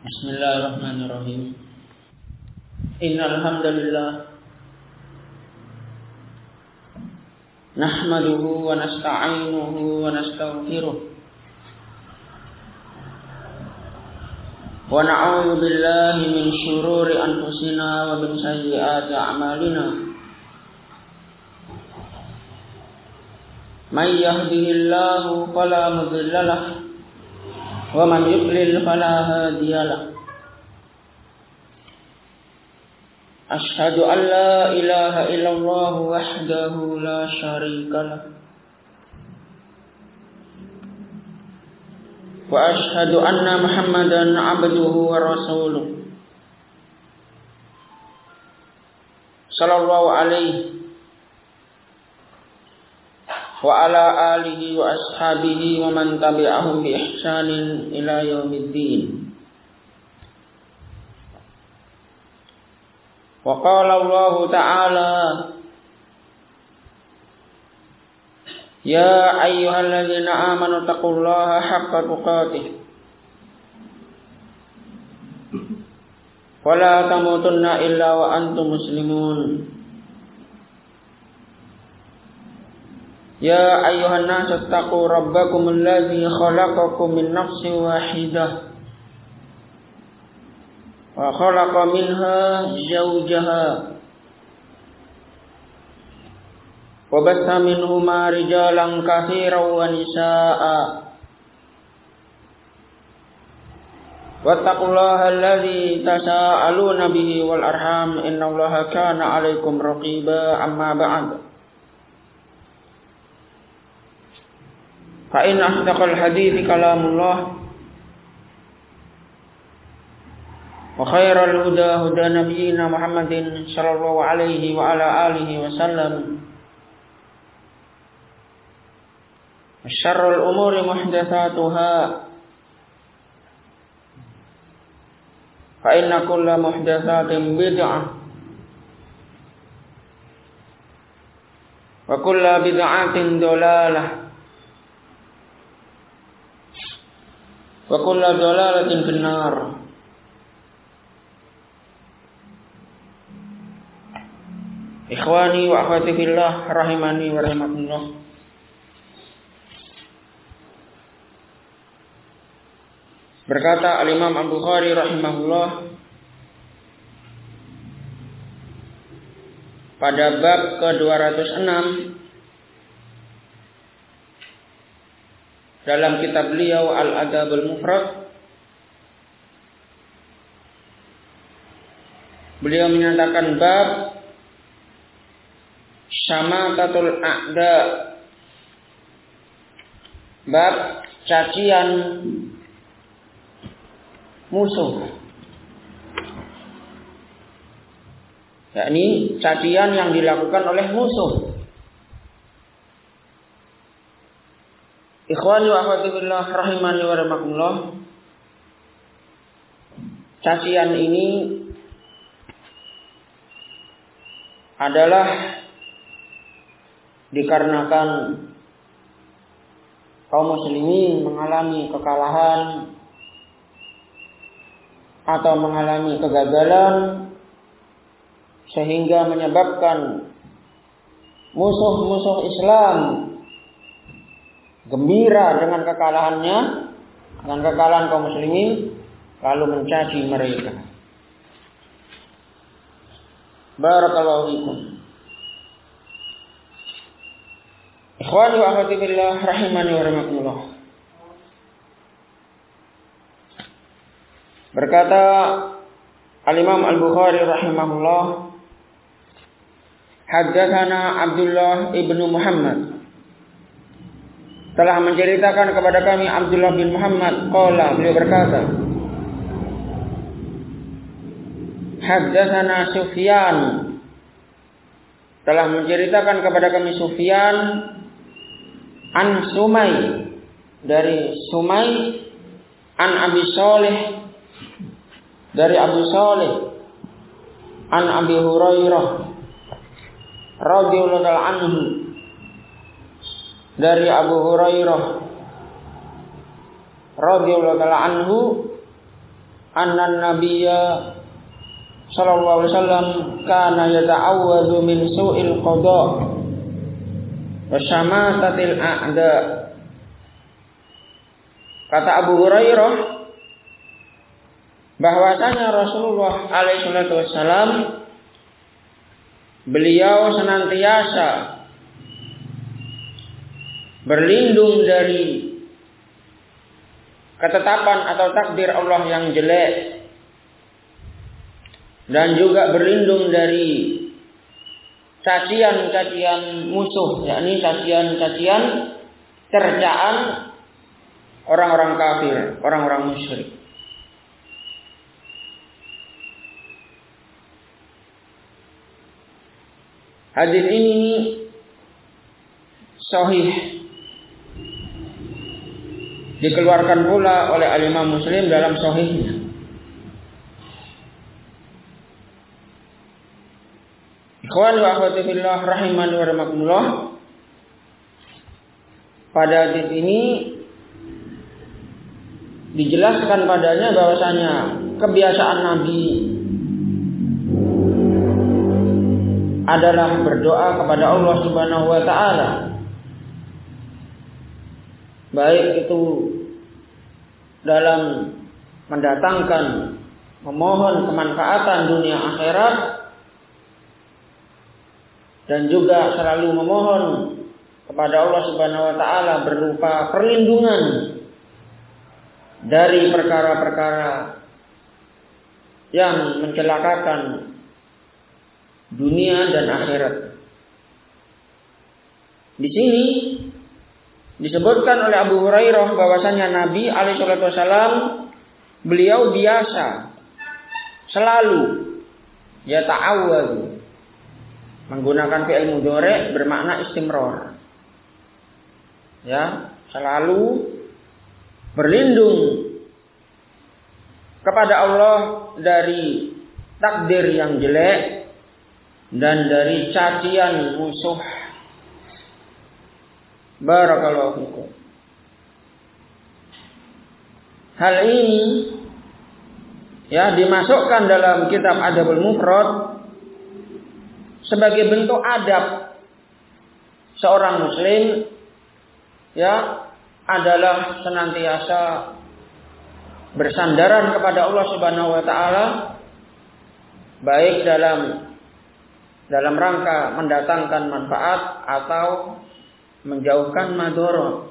Bismillahirrahmanirrahim. Innal hamdalillah nahmaduhu wa nasta'inuhu wa nastaghfiruh wa na'udzu billahi min shururi anfusina wa min sayyiati a'malina. May yahdihillahu fala mudilla lahu wa man yudlil fala hadiya lahu. Ashhadu an la ilaha illallah wahdahu la syarika lahu wa ashhadu anna Muhammadan abduhu wa rasuluh sallallahu alaihi wa ala alihi wa ashabihi wa man tabi'ahum bi ihsanin ila yaumiddin. Wa qala Allah ta'ala ya ayyuhalladzina amanu taqullaha haqqa tuqatih wa la tamutunna illa wa antum muslimun. Ya ayyuhan nas taqu rabbakum alladzi khalaqakum min nafsin wahidah wa khalaqa minha zawjaha wa batha minhuma rijalan katsiran wa nisaa'a wattaqullaha alladzi tasaaluna bihi wal arham innallaha kana 'alaikum raqiba. Amma ba'd. Fa in asdaqal hadithi kalamullah wa khairal huda huda nabiyyina Muhammadin sallallahu alaihi wa ala alihi wa sallam wa syarrul umuri muhdatsatuha fa inna kulla muhdatsatin bid'ah wa kulla bid'atin dhalalah wa kullu dhalalatin finnar. Ikhwani wa akhwati fillah rahimani wa rahimakumullah. Berkata Al-Imam Al-Bukhari rahimahullah pada bab ke-206 dalam kitab beliau Al-Adabul Mufrad, beliau menyatakan bab syamatatul a'da, bab cacian musuh, yakni cacian yang dilakukan oleh musuh. Ikhwani wa akhwati fillah rahimani wa rahimakumullah. Cacian ini adalah dikarenakan kaum muslimin mengalami kekalahan atau mengalami kegagalan sehingga menyebabkan musuh-musuh Islam gembira dengan kekalahannya, dengan kekalahan kaum muslimin, lalu mencaci mereka. Barakallahu fikum. Ikhwani wa akhwati fillah rahimani wa rahimakumullah. Berkata Al-Imam Al-Bukhari rahimahullah, haddatsana Abdullah ibnu Muhammad, telah menceritakan kepada kami Abdullah bin Muhammad, qala, beliau berkata, haddatsana Sufyan, telah menceritakan kepada kami Sufyan an Sumay, dari Sumay, an Abi Salih, dari Abu Salih, an Abi Hurairah radhiyallahu anhu, dari Abu Hurairah radhiyallahu anhu, anna nabiyya sallallahu alaihi wasallam kana yata'awwadhu min su'il qada wa syamatatil a'da. Kata Abu Hurairah bahwasanya Rasulullah alaihi wasallam beliau senantiasa berlindung dari ketetapan atau takdir Allah yang jelek, dan juga berlindung dari cacian-cacian musuh, yakni cacian-cacian cercaan orang-orang kafir, orang-orang musyrik. Hadis ini sahih, dikeluarkan pula oleh Al-Imam Muslim dalam sahihnya. Ikhwan wa akhwati fillah rahimani wa rahimakumullah. Pada hadis ini dijelaskan padanya bahwasanya kebiasaan Nabi adalah berdoa kepada Allah Subhanahu wa taala. Baik itu dalam mendatangkan, memohon kemanfaatan dunia akhirat, dan juga selalu memohon kepada Allah Subhanahu wa taala berupa perlindungan dari perkara-perkara yang mencelakakan dunia dan akhirat. Di sini disebutkan oleh Abu Hurairah bahwasanya Nabi alaihi wasallam beliau biasa selalu yata'awwadhu, menggunakan fi'il mudhari' bermakna istimrar. Ya, selalu berlindung kepada Allah dari takdir yang jelek dan dari cacian musuh. Barakallahu fikum. Hal ini ya dimasukkan dalam kitab Adabul Mufrad sebagai bentuk adab seorang muslim ya adalah senantiasa bersandaran kepada Allah Subhanahu wa taala, baik dalam rangka mendatangkan manfaat atau menjauhkan madharat,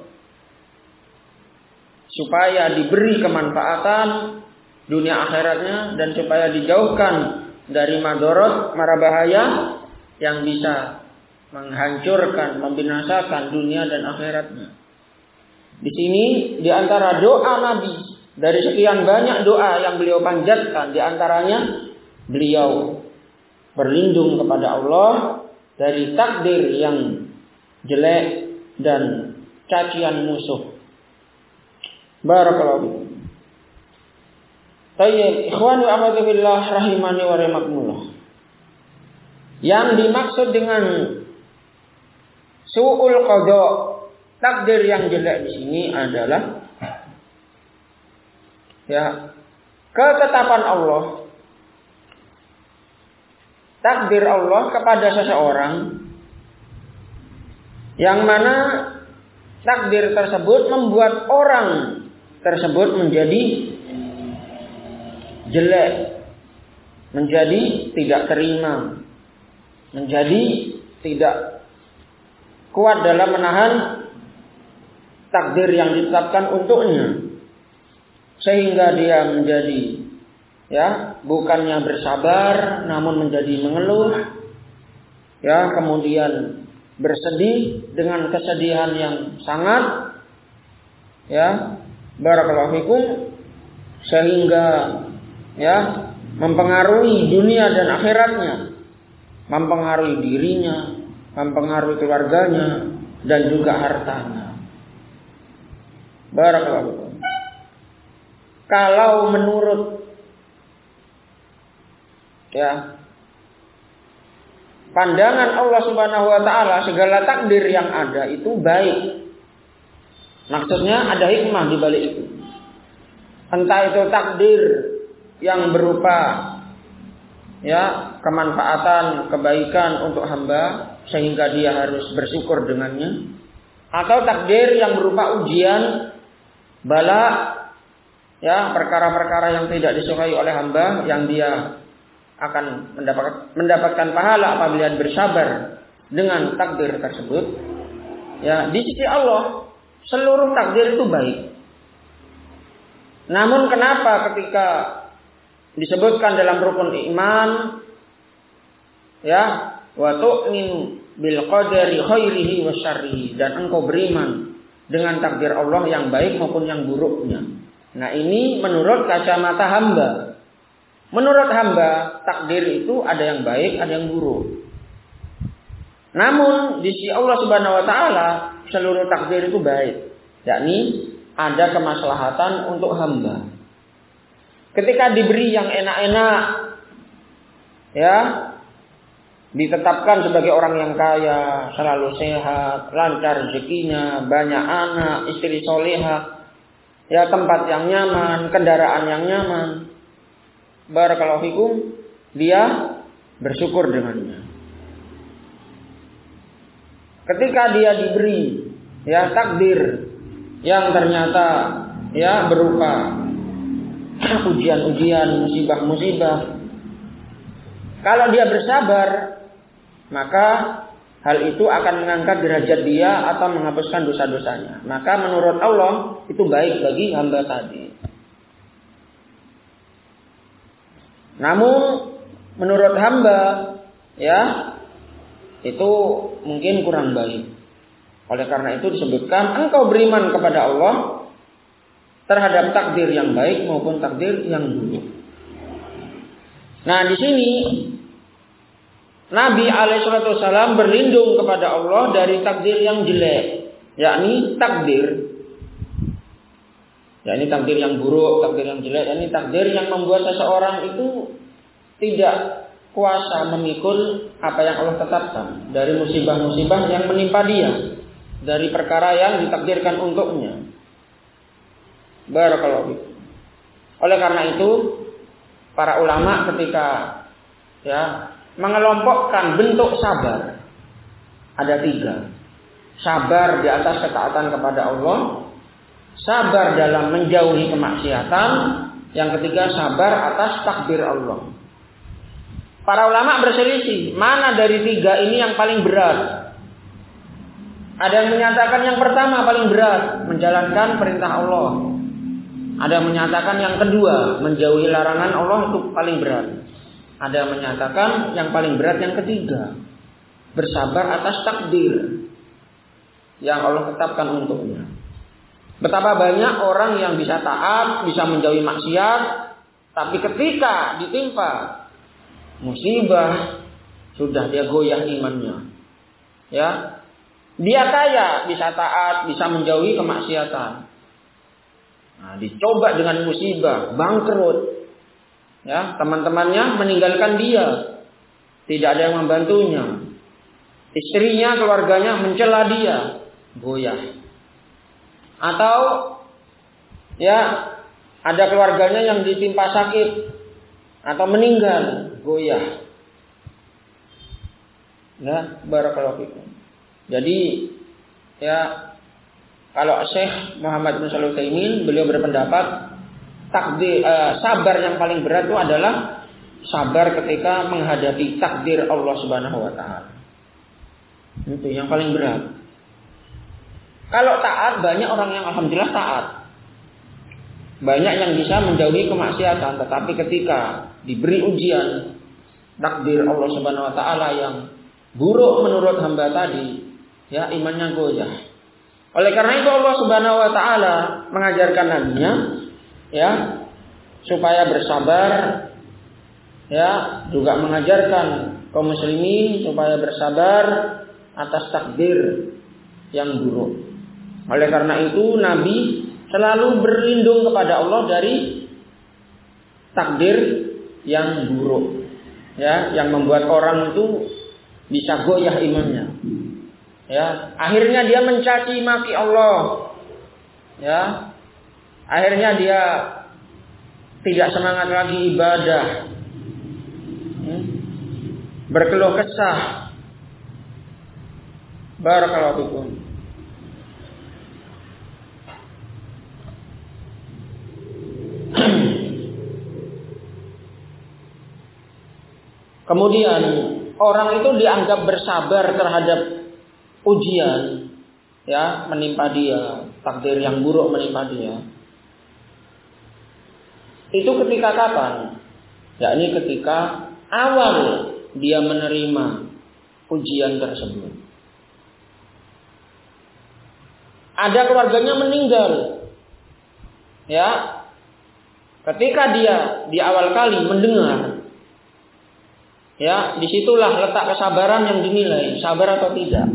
supaya diberi kemanfaatan dunia akhiratnya dan supaya dijauhkan dari madharat, mara bahaya yang bisa menghancurkan, membinasakan dunia dan akhiratnya. Di sini di antara doa Nabi, dari sekian banyak doa yang beliau panjatkan, di antaranya beliau berlindung kepada Allah dari takdir yang jelek dan cacian musuh. Barakallahu fikum. Tayyib, ikhwan wa akhwati fillah rahimani wa rahimakumullah. Yang dimaksud dengan su'ul qada, takdir yang jelek di sini adalah ya ketetapan Allah, takdir Allah kepada seseorang, yang mana takdir tersebut membuat orang tersebut menjadi jelek, menjadi tidak terima, menjadi tidak kuat dalam menahan takdir yang ditetapkan untuknya, sehingga dia menjadi ya bukannya bersabar namun menjadi mengeluh, ya kemudian bersedih dengan kesedihan yang sangat, ya barakallahu fikum, sehingga ya mempengaruhi dunia dan akhiratnya, mempengaruhi dirinya, mempengaruhi keluarganya dan juga hartanya. Barakallahu fikum. Kalau menurut ya pandangan Allah Subhanahu wa taala, segala takdir yang ada itu baik. Maksudnya ada hikmah di balik itu. Entah itu takdir yang berupa ya kemanfaatan, kebaikan untuk hamba sehingga dia harus bersyukur dengannya, atau takdir yang berupa ujian, bala, ya perkara-perkara yang tidak disukai oleh hamba yang dia akan mendapatkan pahala apabila bersabar dengan takdir tersebut. Ya, di sisi Allah seluruh takdir itu baik. Namun kenapa ketika disebutkan dalam rukun iman, ya, wa tu'minu bil qadari khairihi wa syarrihi, dan engkau beriman dengan takdir Allah yang baik maupun yang buruknya. Nah, ini menurut kacamata hamba. Menurut hamba, takdir itu ada yang baik, ada yang buruk. Namun di sisi Allah Subhanahu wa taala seluruh takdir itu baik, yakni ada kemaslahatan untuk hamba. Ketika diberi yang enak-enak, ya, ditetapkan sebagai orang yang kaya, selalu sehat, lancar rezekinya, banyak anak, istri solehah, ya, tempat yang nyaman, kendaraan yang nyaman, barakallahu fikum, dia bersyukur dengannya. Ketika dia diberi ya takdir yang ternyata ya berupa ujian-ujian, musibah-musibah, kalau dia bersabar, maka hal itu akan mengangkat derajat dia atau menghapuskan dosa-dosanya. Maka menurut Allah itu baik bagi hamba tadi. Namun menurut hamba, ya, itu mungkin kurang baik. Oleh karena itu disebutkan engkau beriman kepada Allah terhadap takdir yang baik maupun takdir yang buruk. Nah, di sini Nabi alaihissalam berlindung kepada Allah dari takdir yang jelek, yakni takdir yang buruk, takdir yang jelek, yakni takdir yang membuat seseorang itu tidak kuasa memikul apa yang Allah tetapkan dari musibah-musibah yang menimpa dia, dari perkara yang ditakdirkan untuknya. Barakallahu fikum. Oleh karena itu, para ulama ketika ya mengelompokkan bentuk sabar ada 3. Sabar di atas ketaatan kepada Allah, sabar dalam menjauhi kemaksiatan, yang ketiga sabar atas takdir Allah. Para ulama berselisih, mana dari 3 ini yang paling berat? Ada yang menyatakan yang pertama paling berat, menjalankan perintah Allah. Ada yang menyatakan yang kedua, menjauhi larangan Allah itu paling berat. Ada yang menyatakan yang paling berat yang ketiga, bersabar atas takdir yang Allah tetapkan untuknya. Betapa banyak orang yang bisa taat, bisa menjauhi maksiat, tapi ketika ditimpa musibah, sudah dia goyah imannya. Ya, dia kaya, bisa taat, bisa menjauhi kemaksiatan. Nah, dicoba dengan musibah, bangkrut. Ya, teman-temannya meninggalkan dia, tidak ada yang membantunya. Istrinya, keluarganya mencela dia, goyah. Atau ya, ada keluarganya yang ditimpa sakit atau meninggal, goyah. Ya, barakallahu fikum. Jadi ya, kalau Syekh Muhammad bin Shalih Al-Utsaimin, beliau berpendapat sabar yang paling berat itu adalah sabar ketika menghadapi takdir Allah Subhanahu wa taala. Itu yang paling berat. Kalau taat, banyak orang yang alhamdulillah taat. Banyak yang bisa menjauhi kemaksiatan, tetapi ketika diberi ujian takdir Allah Subhanahu wa taala yang buruk menurut hamba tadi, ya imannya goyah. Oleh karena itu Allah Subhanahu wa taala mengajarkan nabinya ya supaya bersabar, ya, juga mengajarkan kaum muslimin supaya bersabar atas takdir yang buruk. Oleh karena itu Nabi selalu berlindung kepada Allah dari takdir yang buruk, ya, yang membuat orang itu bisa goyah imannya. Ya, akhirnya dia mencaci maki Allah. Ya, akhirnya dia tidak semangat lagi ibadah, berkeluh kesah. Barakallahu fikum. Kemudian orang itu dianggap bersabar terhadap ujian, ya, menimpa dia, takdir yang buruk menimpa dia. Itu ketika kapan? Yakni ketika awal dia menerima ujian tersebut. Ada keluarganya meninggal, ya. Ketika dia di awal kali mendengar, ya, disitulah letak kesabaran yang dinilai, sabar atau tidak.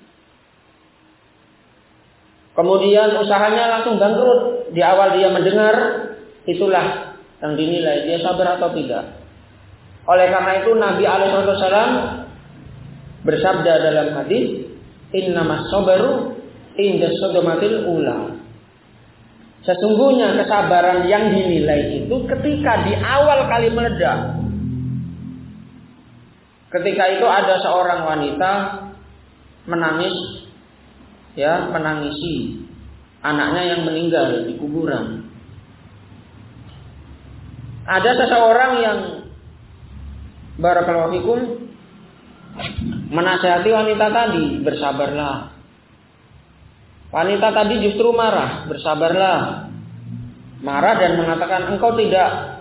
Kemudian usahanya langsung bangkrut. Di awal dia mendengar, itulah yang dinilai, dia sabar atau tidak. Oleh karena itu Nabi SAW bersabda dalam hadis, innamas sabaru inda sodomatil ula. Sesungguhnya kesabaran yang dinilai itu ketika di awal kali meledak. Ketika itu ada seorang wanita menangis, ya, menangisi anaknya yang meninggal di kuburan. Ada seseorang yang barakallahu fikum menasihati wanita tadi, bersabarlah. Wanita tadi justru marah, bersabarlah. Marah dan mengatakan, engkau tidak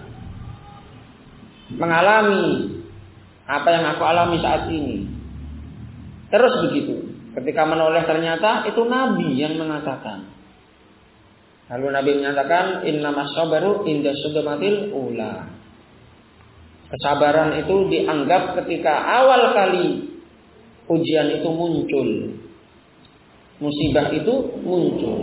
mengalami apa yang aku alami saat ini. Terus begitu. Ketika menoleh ternyata itu Nabi yang mengatakan. Lalu Nabi menyatakan, innamas sabaru inda sodomatil ula. Kesabaran itu dianggap ketika awal kali ujian itu muncul. Musibah itu muncul.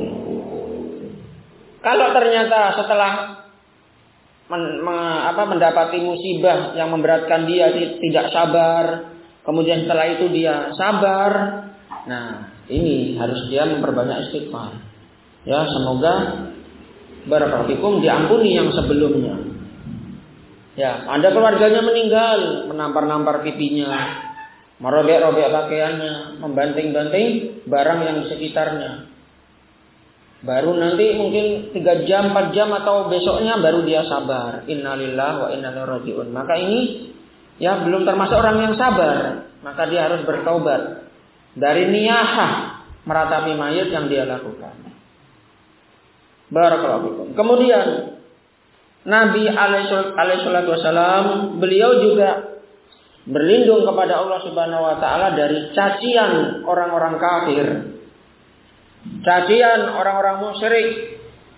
Kalau ternyata setelah mendapati musibah yang memberatkan dia tidak sabar, kemudian setelah itu dia sabar, nah ini harus dia memperbanyak istighfar. Ya, semoga barakallahu fikum diampuni yang sebelumnya. Ya, ada keluarganya meninggal, menampar-nampar pipinya, merobek-robek pakaiannya, membanting-banting barang yang di sekitarnya. Baru nanti mungkin 3 jam, 4 jam atau besoknya baru dia sabar. Innalillahi wa inna ilaihi raji'un. Maka ini ya belum termasuk orang yang sabar. Maka dia harus bertaubat dari niyahah meratapi mayat yang dia lakukan. Barakallahu fikum. Kemudian Nabi alaihi salatu wasalam beliau juga berlindung kepada Allah Subhanahu wa taala dari cacian orang-orang kafir. Cacian orang-orang musyrik,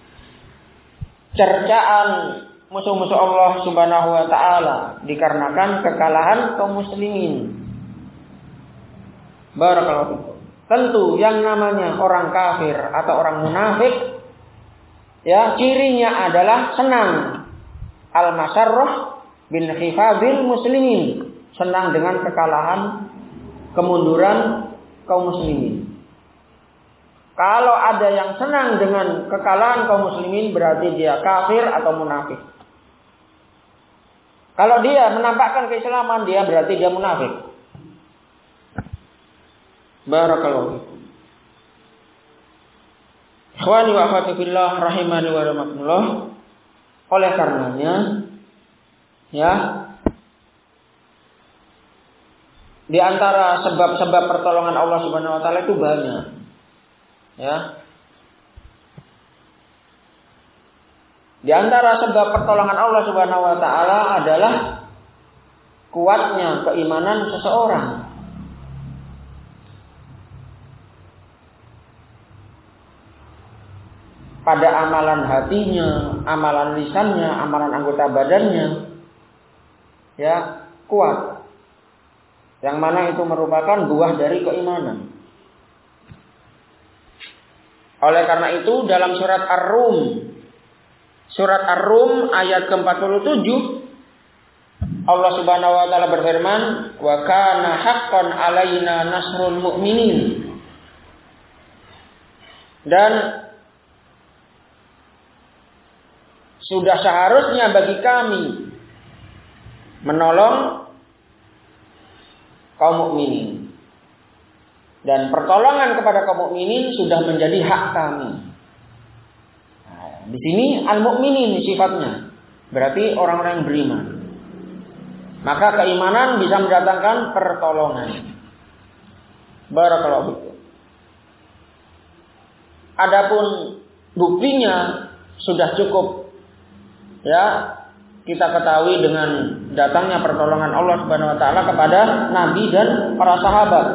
cercaan musuh-musuh Allah Subhanahu wa taala dikarenakan kekalahan kaum muslimin. Barakallahu fikum. Tentu yang namanya orang kafir atau orang munafik, ya, cirinya adalah senang al-masarrah bin khifadil muslimin, senang dengan kekalahan, kemunduran kaum muslimin. Kalau ada yang senang dengan kekalahan kaum muslimin, berarti dia kafir atau munafik. Kalau dia menampakkan keislaman, dia berarti dia munafik. Barakallahu fikum. Ikhwani wa akhwati fillah rahimani wa rahimakumullah. Oleh karenanya, ya, di antara sebab-sebab pertolongan Allah Subhanahu wa taala itu banyak. Ya. Di antara sebab pertolongan Allah Subhanahu wa taala adalah kuatnya keimanan seseorang. Pada amalan hatinya, amalan lisannya, amalan anggota badannya, ya, kuat. Yang mana itu merupakan buah dari keimanan. Oleh karena itu dalam surat Ar-Rum ayat ke-47 Allah Subhanahu wa taala berfirman, "Wa kana haqqan 'alaina nasrul mu'minin." Dan sudah seharusnya bagi kami menolong kaum mukminin. Dan pertolongan kepada kaum mukminin sudah menjadi hak kami. Nah, di sini al-mukminin sifatnya. Berarti orang-orang yang beriman. Maka keimanan bisa mendatangkan pertolongan. Barakallahu fikum. Adapun buktinya sudah cukup ya kita ketahui dengan datangnya pertolongan Allah Subhanahu wa taala kepada nabi dan para sahabat.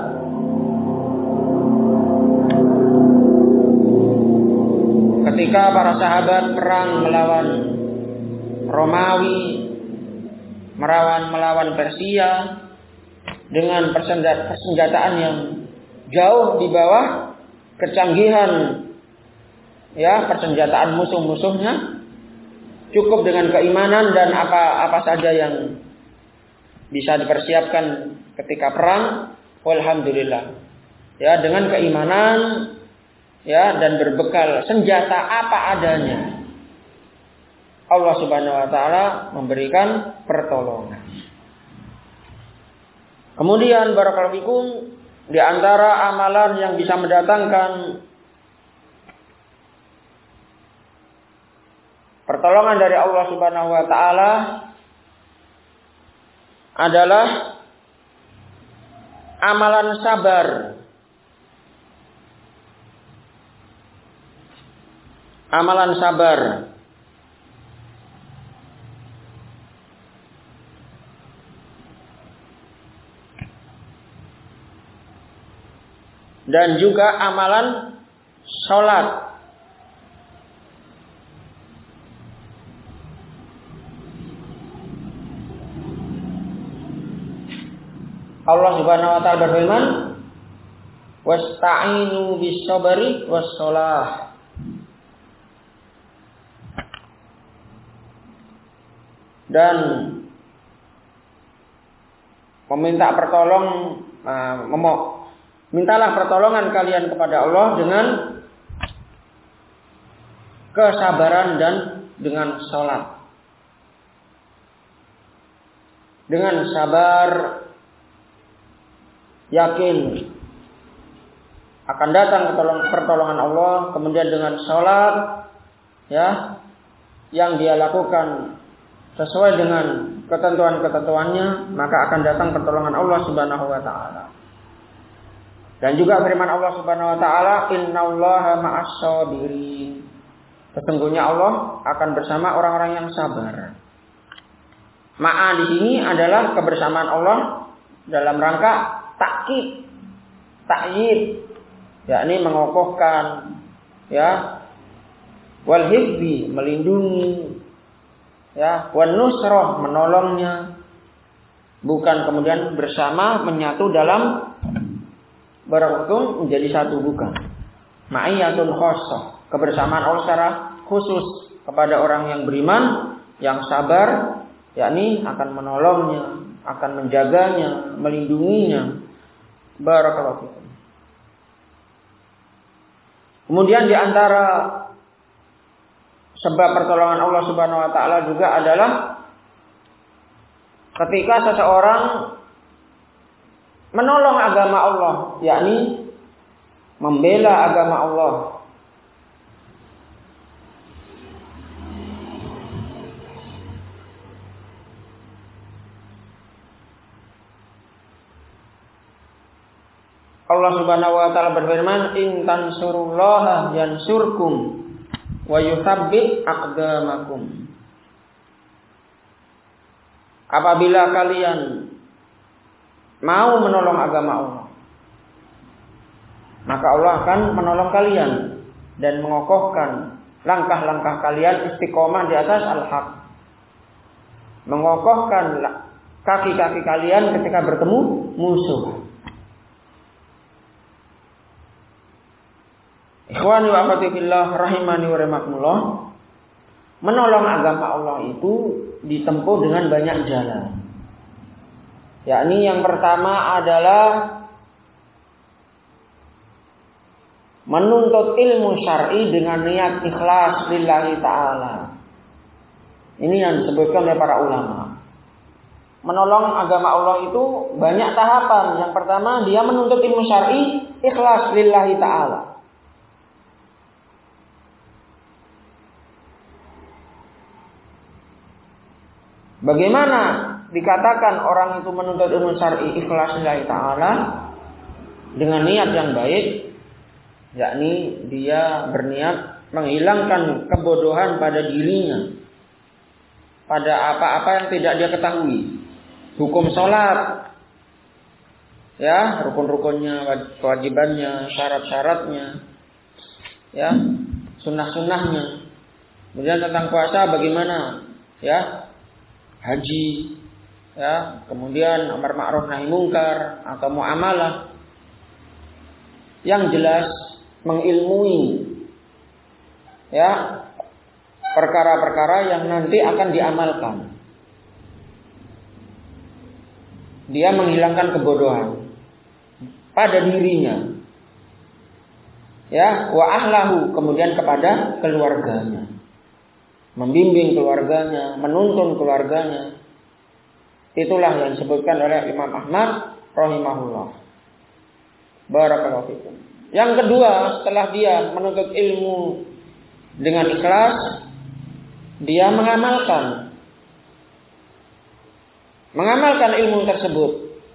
Ketika para sahabat perang melawan Romawi, melawan Persia dengan persenjataan yang jauh di bawah kecanggihan ya persenjataan musuh-musuhnya, cukup dengan keimanan dan apa saja yang bisa dipersiapkan ketika perang, walhamdulillah. Ya, dengan keimanan ya dan berbekal senjata apa adanya, Allah Subhanahu wa taala memberikan pertolongan. Kemudian barakallahu fikum, di antara amalan yang bisa mendatangkan pertolongan dari Allah Subhanahu wa taala adalah amalan sabar. Amalan sabar. Dan juga amalan sholat. Allah Subhanahu wa taala berfirman, "Wasta'inu bis-sabri was-shalah." Dan mintalah pertolongan kalian kepada Allah dengan kesabaran dan dengan sholat. Dengan sabar, yakin akan datang pertolongan Allah, kemudian dengan sholat ya yang dia lakukan sesuai dengan ketentuan-ketentuannya, maka akan datang pertolongan Allah Subhanahu wa taala. Dan juga firman Allah Subhanahu wa taala, "Innallaha ma'as-shabirin." Sesungguhnya Allah akan bersama orang-orang yang sabar. Ma'a di sini adalah kebersamaan Allah dalam rangka takkid, ta'yid, yakni mengokohkan ya, wal hifzi melindungi, ya, wan nusrah menolongnya, bukan kemudian bersama menyatu dalam berhukum menjadi satu, bukan. Ma'iyatun khassah, kebersamaan Allah secara khusus kepada orang yang beriman, yang sabar, yakni akan menolongnya, akan menjaganya, melindunginya. Barakallahu fikum. Kemudian di antara sebab pertolongan Allah Subhanahu wa taala juga adalah ketika seseorang menolong agama Allah, yakni membela agama Allah. Allah Subhanahu wa taala berfirman, "In tansurullaha yansurkum wa yutsabbit aqdamakum." Apabila kalian mau menolong agama Allah, maka Allah akan menolong kalian dan mengokohkan langkah-langkah kalian istiqomah di atas al-haq. Mengokohkan kaki-kaki kalian ketika bertemu musuh. Ikhwani wa akhwati fillah rahimani wa rahimakumullah. Menolong agama Allah itu ditempuh dengan banyak jalan. Yakni yang pertama adalah menuntut ilmu syar'i dengan niat ikhlas lillahi ta'ala. Ini yang disebutkan oleh para ulama. Menolong agama Allah itu banyak tahapan. Yang pertama, dia menuntut ilmu syar'i ikhlas lillahi ta'ala. Bagaimana dikatakan orang itu menuntut ilmu syar'i ikhlas lillahi ta'ala? Dengan niat yang baik, yakni dia berniat menghilangkan kebodohan pada dirinya, pada apa-apa yang tidak dia ketahui. Hukum sholat, ya, rukun-rukunnya, kewajibannya, syarat-syaratnya, ya, sunnah-sunnahnya. Kemudian tentang puasa bagaimana, ya, haji, ya, kemudian amar ma'ruf nahi mungkar atau muamalah. Yang jelas mengilmui, ya, perkara-perkara yang nanti akan diamalkan. Dia menghilangkan kebodohan pada dirinya, ya, wa ahlahu, kemudian kepada keluarganya, membimbing keluarganya, menuntun keluarganya. Itulah yang disebutkan oleh Imam Ahmad rahimahullah. Barakallahu fikum. Yang kedua, setelah dia menuntut ilmu dengan ikhlas, dia mengamalkan ilmu tersebut.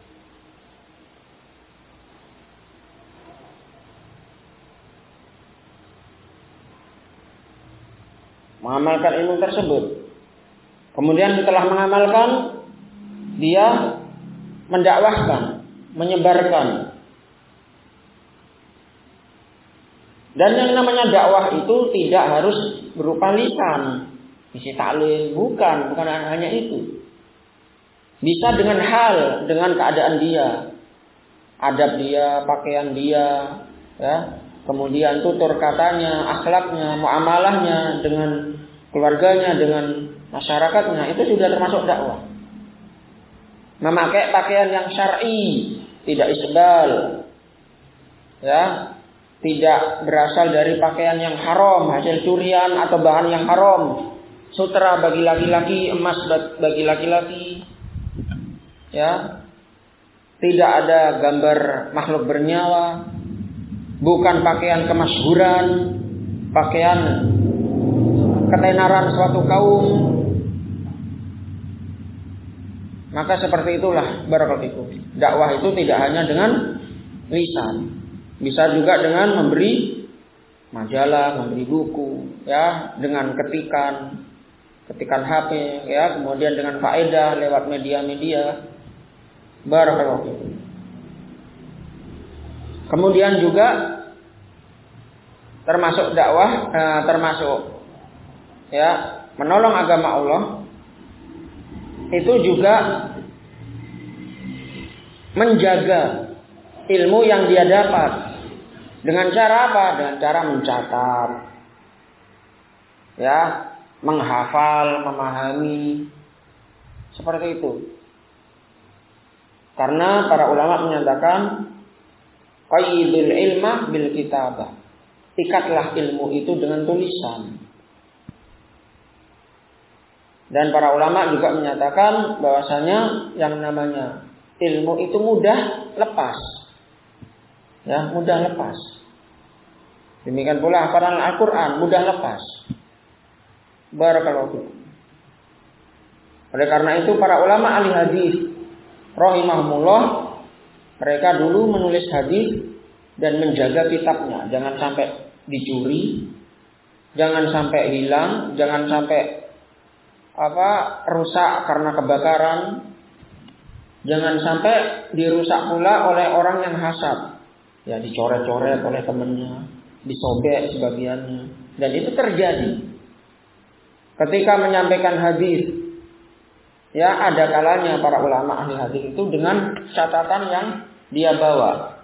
Mengamalkan ilmu tersebut. Kemudian setelah mengamalkan, dia mendakwahkan, menyebarkan. Dan yang namanya dakwah itu tidak harus berupa lisan, isi taklil, bukan hanya itu. Bisa dengan hal, dengan keadaan dia, adab dia, pakaian dia, ya, kemudian tutur katanya, akhlaknya, muamalahnya dengan keluarganya, dengan masyarakatnya, itu sudah termasuk dakwah. Memakai pakaian yang syar'i, tidak isbal, ya, tidak berasal dari pakaian yang haram, hasil curian atau bahan yang haram, sutra bagi laki-laki, emas bagi laki-laki, ya, tidak ada gambar makhluk bernyawa, bukan pakaian kemasyhuran, pakaian ketenaran suatu kaum. Maka seperti itulah barakallahu. Dakwah itu tidak hanya dengan lisan, bisa juga dengan memberi majalah, memberi buku, ya, dengan ketikan HP, ya, kemudian dengan faedah lewat media-media. Barakallahu. Kemudian juga termasuk dakwah, termasuk, ya, menolong agama Allah itu juga menjaga ilmu yang dia dapat. Dengan cara apa? Dengan cara mencatat, ya, menghafal, memahami, seperti itu. Karena para ulama menyatakan qayyidul ilma bil kitabah. Ikatlah ilmu itu dengan tulisan. Dan para ulama juga menyatakan bahwasanya yang namanya ilmu itu mudah lepas. Ya, mudah lepas. Demikian pula hafalan Al-Qur'an mudah lepas. Barakallahu fikum. Oleh karena itu para ulama ahli hadis rahimahumullah, mereka dulu menulis hadis dan menjaga kitabnya, jangan sampai dicuri, jangan sampai hilang, jangan sampai rusak karena kebakaran, jangan sampai dirusak pula oleh orang yang hasad, ya, dicoret-coret oleh temannya, disobek sebagiannya, dan itu terjadi ketika menyampaikan hadis. Ya, ada kalanya para ulama ahli hadis itu dengan catatan yang dia bawa.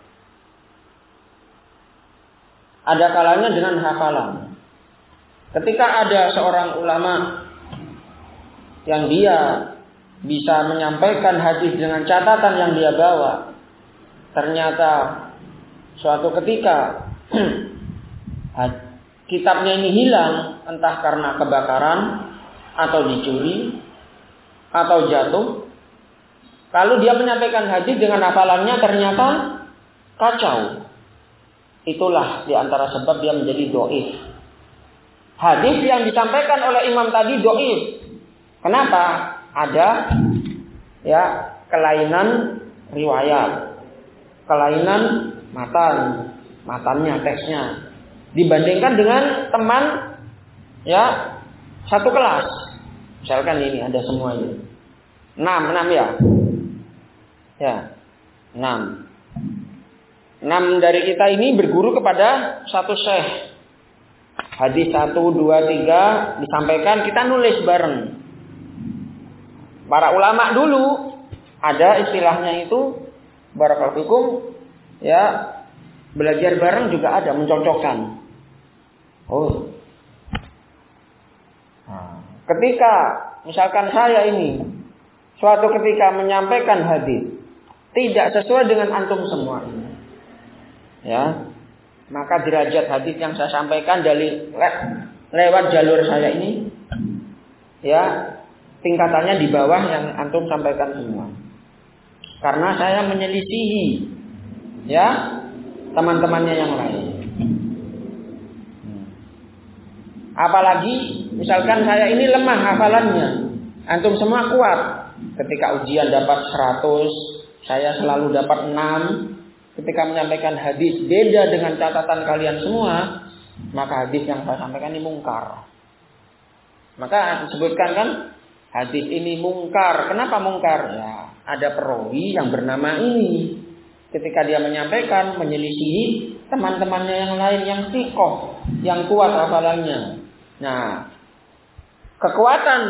Ada kalanya dengan hafalan. Ketika ada seorang ulama yang dia bisa menyampaikan hadis dengan catatan yang dia bawa, ternyata suatu ketika kitabnya ini hilang, entah karena kebakaran atau dicuri atau jatuh. Lalu dia menyampaikan hadis dengan hafalannya ternyata kacau. Itulah di antara sebab dia menjadi dhaif. Hadis yang disampaikan oleh imam tadi dhaif. Kenapa? Ada ya kelainan riwayat, kelainan matannya, teksnya dibandingkan dengan teman ya satu kelas. Misalkan ini ada semuanya 6 ya. Ya, 6 dari kita ini berguru kepada satu syekh. Hadis 1, 2, 3 disampaikan, kita nulis bareng. Para ulama dulu ada istilahnya itu barakallahu fikum ya, belajar bareng juga ada, mencocokkan. Ketika misalkan saya ini suatu ketika menyampaikan hadis tidak sesuai dengan antum semua ini, ya, maka derajat hadis yang saya sampaikan dari lewat jalur saya ini, ya, tingkatannya di bawah yang antum sampaikan semua. Karena saya menyelisihi, ya, teman-temannya yang lain. Apalagi misalkan saya ini lemah hafalannya, antum semua kuat. Ketika ujian dapat 100, saya selalu dapat 6. Ketika menyampaikan hadis beda dengan catatan kalian semua, maka hadis yang saya sampaikan ini mungkar. Maka disebutkan kan, hadis ini mungkar. Kenapa mungkar? Ya, ada perawi yang bernama ini. Ketika dia menyampaikan, menyelisihi teman-temannya yang lain yang thiqah, yang kuat hafalannya. Nah, kekuatan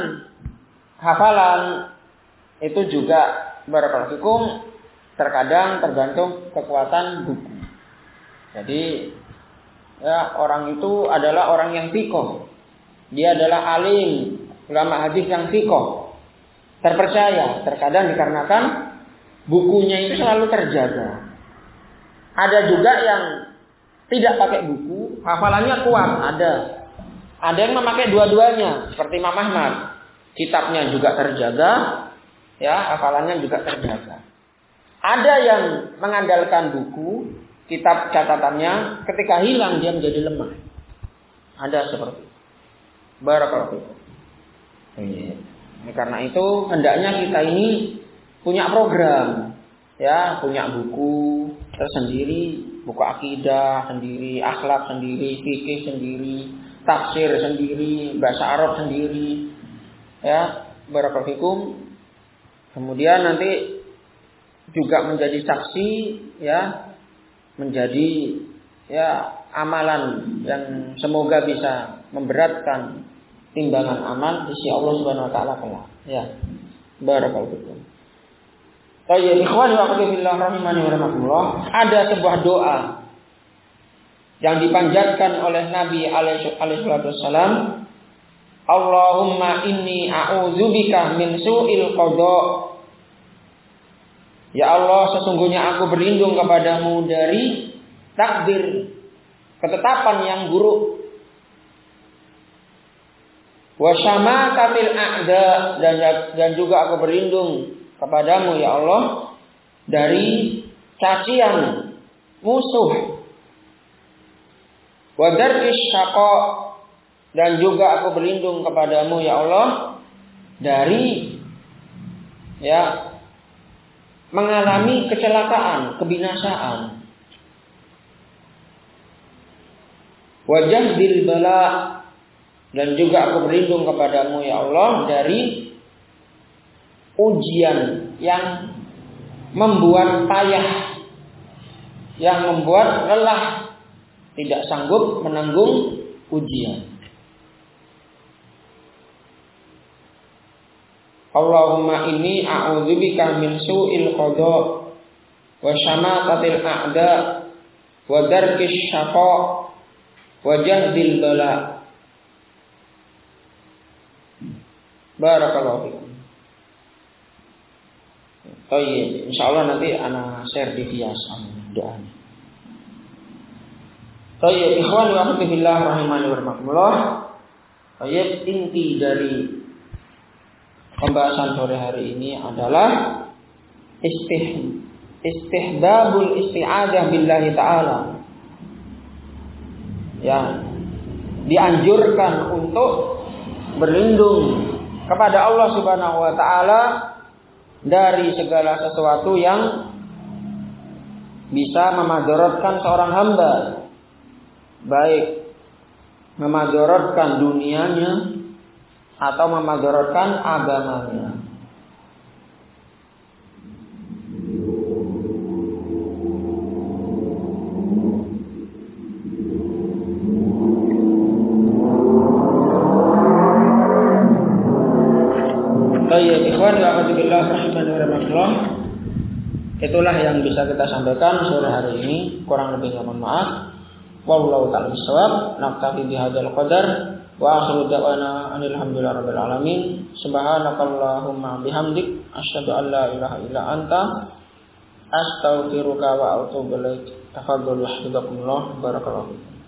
hafalan itu juga barakallahu fikum terkadang tergantung kekuatan buku. Jadi ya, orang itu adalah orang yang thiqah. Dia adalah alim, ulama hadis yang thiqah, terpercaya. Terkadang dikarenakan bukunya itu selalu terjaga. Ada juga yang tidak pakai buku, hafalannya kuat, ada. Ada yang memakai dua-duanya, seperti Imam Ahmad. Kitabnya juga terjaga, ya, hafalannya juga terjaga. Ada yang mengandalkan buku, kitab catatannya, ketika hilang dia menjadi lemah. Ada seperti itu. Barakallahu fikum. Karena itu hendaknya kita ini punya program, ya, punya buku tersendiri, buku akidah sendiri, akhlak sendiri, fikih sendiri, tafsir sendiri, bahasa Arab sendiri, ya, barakallahu fikum. Kemudian nanti juga menjadi saksi, ya, menjadi ya amalan yang semoga bisa memberatkan timbangan amal di sisi Allah Subhanahu wa taala kelak. Ya. Barakallahu fikum. Baik, ikhwan wa fillah rahimani wa rahmatullah, ada sebuah doa yang dipanjatkan oleh Nabi alaihi wasallam, Allahumma inni a'udzubika min su'il qada. Ya Allah, sesungguhnya aku berlindung kepadamu dari takdir, ketetapan yang buruk. Wa syamatatil a'da, dan juga aku berlindung kepadamu ya Allah dari cacian musuh. Wa darkis syaqa, dan juga aku berlindung kepadamu ya Allah dari ya mengalami kecelakaan, kebinasaan. Wajah bil bala, dan juga aku berlindung kepadamu ya Allah dari ujian yang membuat payah, yang membuat lelah, tidak sanggup menanggung ujian. Allahumma inni a'udzubika min su'il qada wa syamatatil a'da wa darkis syaqa wa jahdil bala. Barakallahu fikum. Baik, insyaallah nanti ana share di Vias doanya. Baik, ikhwan wa fillah rahimani wa rahmatullah. Baik, inti dari pembahasan sore hari ini adalah istihbabul isti'adzah billahi ta'ala. Ya, dianjurkan untuk berlindung kepada Allah Subhanahu wa taala dari segala sesuatu yang bisa memadaratkan seorang hamba, baik memadaratkan dunianya atau memadaratkan agamanya. Baik, ikhwan fillah rahimanillah. Itulah yang bisa kita sampaikan sore hari ini. Kurang lebihnya mohon maaf. Wallahu ta'ala bishawab. Naktafi bihadzal qadar. Wa akhiru da'wana alhamdulillahi rabbil alamin. Subhanakallahumma bihamdik asyhadu an la ilaha illa anta astaghfiruka wa atubu ilaik. Tafadhalu hafizakumullah. Barakallahu fikum.